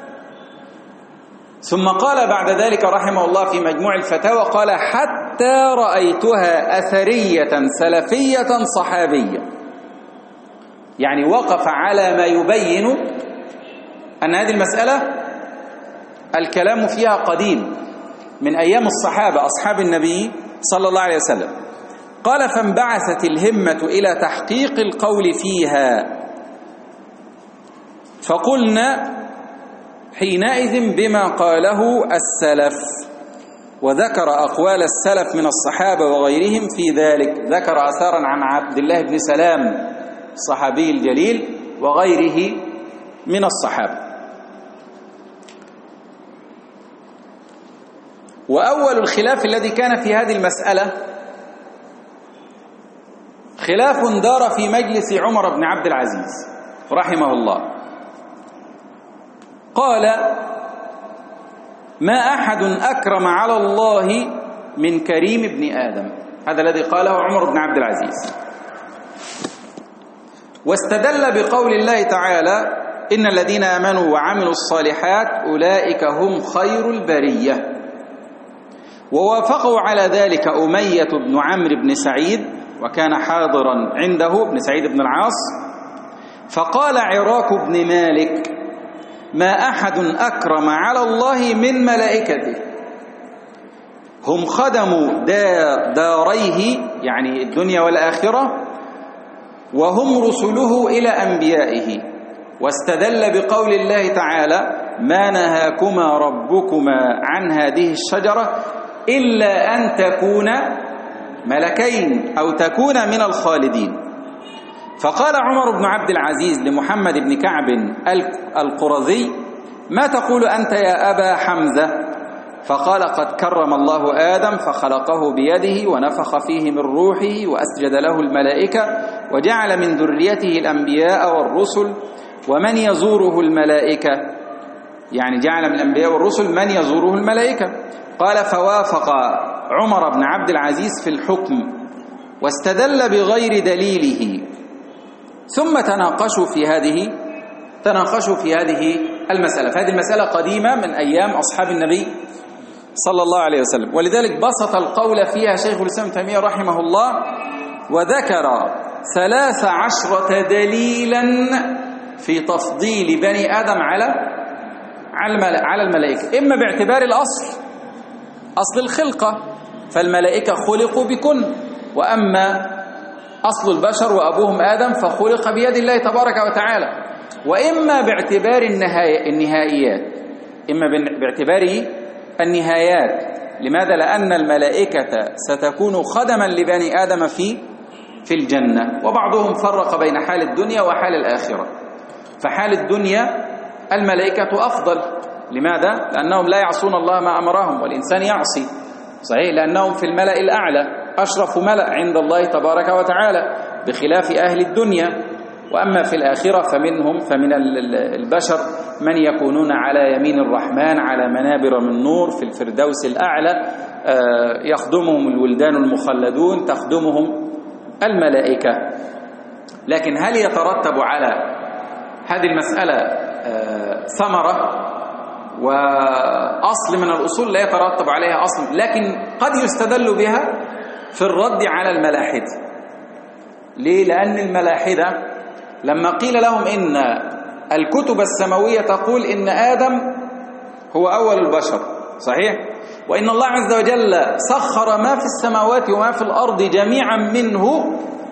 ثم قال بعد ذلك رحمه الله في مجموع الفتاوى، قال حتى رأيتها أثرية سلفية صحابية، يعني وقف على ما يبين أن هذه المسألة الكلام فيها قديم من أيام الصحابة أصحاب النبي صلى الله عليه وسلم. قال فانبعثت الهمة إلى تحقيق القول فيها، فقلنا حينئذ بما قاله السلف، وذكر أقوال السلف من الصحابة وغيرهم في ذلك. ذكر أثارا عن عبد الله بن سلام الصحابي الجليل وغيره من الصحابة. وأول الخلاف الذي كان في هذه المسألة خلاف دار في مجلس عمر بن عبد العزيز رحمه الله. قال ما أحد أكرم على الله من كريم ابن آدم، هذا الذي قاله عمر بن عبد العزيز. واستدل بقول الله تعالى إن الذين آمنوا وعملوا الصالحات أولئك هم خير البرية. ووافقوا على ذلك أمية بن عمرو بن سعيد، وكان حاضرا عنده ابن سعيد بن العاص. فقال عراك بن مالك ما أحد أكرم على الله من ملائكته، هم خدموا دار داريه يعني الدنيا والآخرة، وهم رسله إلى أنبيائه. واستدل بقول الله تعالى ما نهاكما ربكما عن هذه الشجرة إلا أن تكونا ملكين أو تكونا من الخالدين. فقال عمر بن عبد العزيز لمحمد بن كعب القرظي ما تقول أنت يا أبا حمزة؟ فقال قد كرم الله آدم فخلقه بيده ونفخ فيه من روحه وأسجد له الملائكة وجعل من ذريته الأنبياء والرسل ومن يزوره الملائكة، يعني جعل من الأنبياء والرسل من يزوره الملائكة. قال فوافق عمر بن عبد العزيز في الحكم واستدل بغير دليله. ثم تناقشوا في هذه تناقشوا في هذه المسألة. فهذه المسألة قديمة من أيام أصحاب النبي صلى الله عليه وسلم، ولذلك بسط القول فيها شيخ الإسلام ابن تيمية رحمه الله، وذكر ثلاث عشرة دليلا في تفضيل بني آدم على على الملائكة، إما باعتبار الأصل أصل الخلقة فالملائكة خلقوا بكن، وأما أصل البشر وأبوهم آدم فخلق بيد الله تبارك وتعالى، وإما باعتبار النهاية النهائيات إما باعتبار النهايات. لماذا؟ لأن الملائكة ستكون خدما لبني آدم في في الجنة. وبعضهم فرق بين حال الدنيا وحال الآخرة، فحال الدنيا الملائكة أفضل. لماذا؟ لأنهم لا يعصون الله ما أمرهم، والإنسان يعصي صحيح، لأنهم في الملأ الأعلى أشرف ملأ عند الله تبارك وتعالى بخلاف أهل الدنيا. وأما في الآخرة فمنهم فمن البشر من يكونون على يمين الرحمن على منابر من نور في الفردوس الأعلى، يخدمهم الولدان المخلدون تخدمهم الملائكة. لكن هل يترتب على هذه المسألة ثمرة وأصل من الأصول؟ لا يترتب عليها أصل، لكن قد يستدل بها في الرد على الملاحدة. ليه؟ لأن الملاحدة لما قيل لهم إن الكتب السماوية تقول إن آدم هو أول البشر صحيح، وإن الله عز وجل سخر ما في السماوات وما في الأرض جميعا منه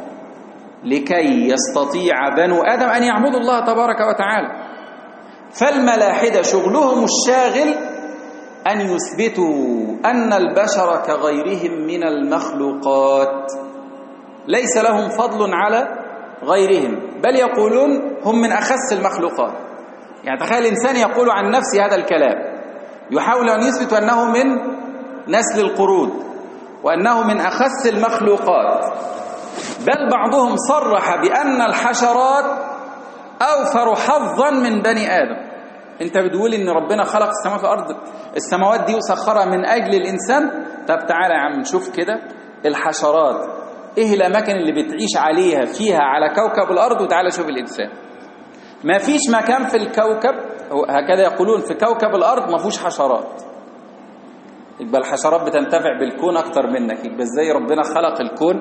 لكي يستطيع بنو آدم أن يعبدوا الله تبارك وتعالى. فالملاحدة شغلهم الشاغل أن يثبتوا أن البشر كغيرهم من المخلوقات، ليس لهم فضل على غيرهم، بل يقولون هم من أخس المخلوقات. يعني تخيل إنسان يقول عن نفسه هذا الكلام، يحاول أن يثبت أنه من نسل القرود وأنه من أخس المخلوقات، بل بعضهم صرح بأن الحشرات أوفر حظا من بني آدم. انت بتقول ان ربنا خلق السماوات والارض، السماوات دي وسخرها من اجل الانسان. طب تعالى يا عم نشوف كده الحشرات ايه الاماكن اللي بتعيش عليها فيها على كوكب الارض، وتعالى شوف الانسان. ما فيش مكان في الكوكب، هكذا يقولون، في كوكب الارض ما فيهوش حشرات. يبقى الحشرات بتنتفع بالكون اكتر منك، يبقى ازاي ربنا خلق الكون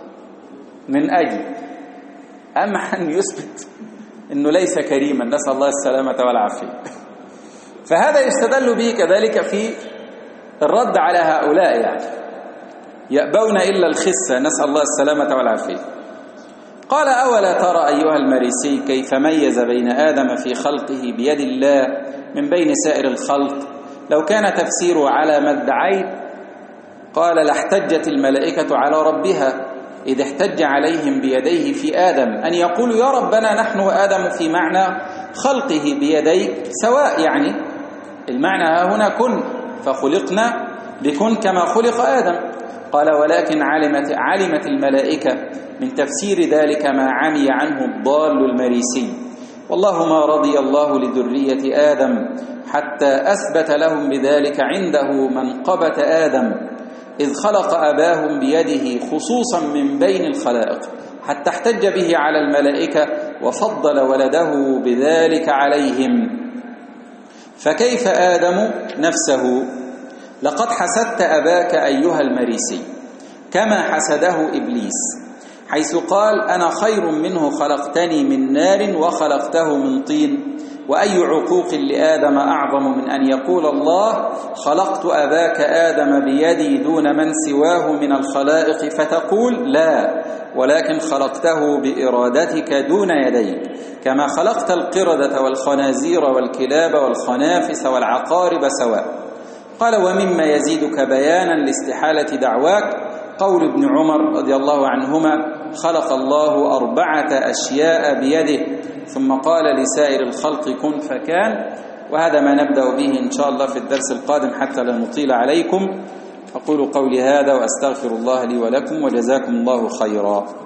من اجل اما ان يثبت انه ليس كريما، نسال الله السلامه والعافيه. فهذا يستدل به كذلك في الرد على هؤلاء، يعني يأبون الا الخسه، نسال الله السلامه والعافيه. قال أولا ترى أيها المريسي كيف ميز بين آدم في خلقه بيد الله من بين سائر الخلق؟ لو كان تفسيره على ما ادعيت قال لاحتجت الملائكة على ربها إذ احتج عليهم بيديه في آدم أن يقولوا يا ربنا نحن وآدم في معنى خلقه بيديك سواء، يعني المعنى ها هنا كن، فخلقنا بكن كما خلق آدم. قال ولكن علمت, علمت الملائكة من تفسير ذلك ما عمي عنه الضال المريسي، والله ما رضي الله لذرية آدم حتى أثبت لهم بذلك عنده منقبة آدم إذ خلق أباهم بيده خصوصا من بين الخلائق حتى احتج به على الملائكة وفضل ولده بذلك عليهم. فكيف آدم نفسه؟ لقد حسدت أباك أيها المريسي كما حسده إبليس، حيث قال أنا خير منه خلقتني من نار وخلقته من طين. وأي عقوق لآدم أعظم من أن يقول الله خلقت أباك آدم بيدي دون من سواه من الخلائق، فتقول لا ولكن خلقته بإرادتك دون يديك، كما خلقت القردة والخنازير والكلاب والخنافس والعقارب سواء. قال ومما يزيدك بيانا لاستحالة دعواك قول ابن عمر رضي الله عنهما خلق الله أربعة أشياء بيده ثم قال لسائر الخلق كن فكان. وهذا ما نبدأ به إن شاء الله في الدرس القادم حتى لا نطيل عليكم. أقول قولي هذا وأستغفر الله لي ولكم وجزاكم الله خيرا.